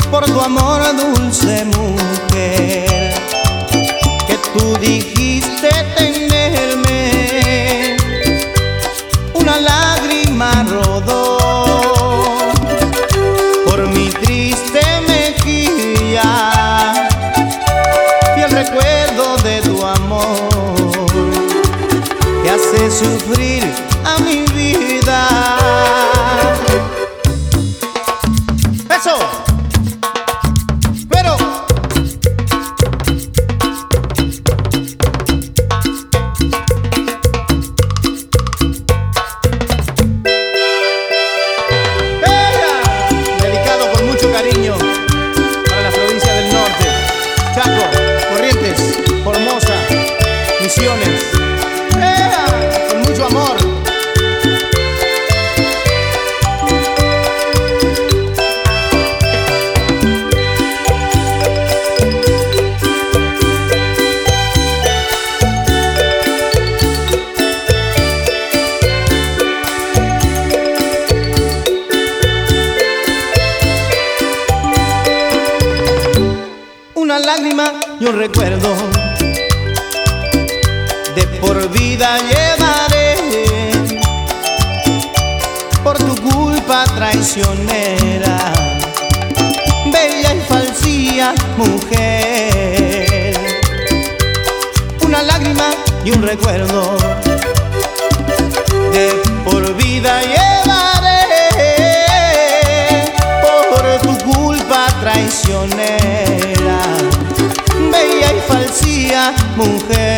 por tu amor, dulce mujer, que tú dijiste tenerme. Una lágrima rodó por mi triste mejilla, y el recuerdo de tu amor que hace sufrir a mi vida. ¡Eso! ¡Pero! Dedicado con mucho cariño para las provincias del norte: Chaco, Corrientes, Formosa, Misiones. Con mucho amor. Una lágrima y un recuerdo de por vida llevaré, por tu culpa traicionera, bella y falsía mujer. Una lágrima y un recuerdo de por vida llevaré, por tu culpa traicionera, bella y falsía mujer.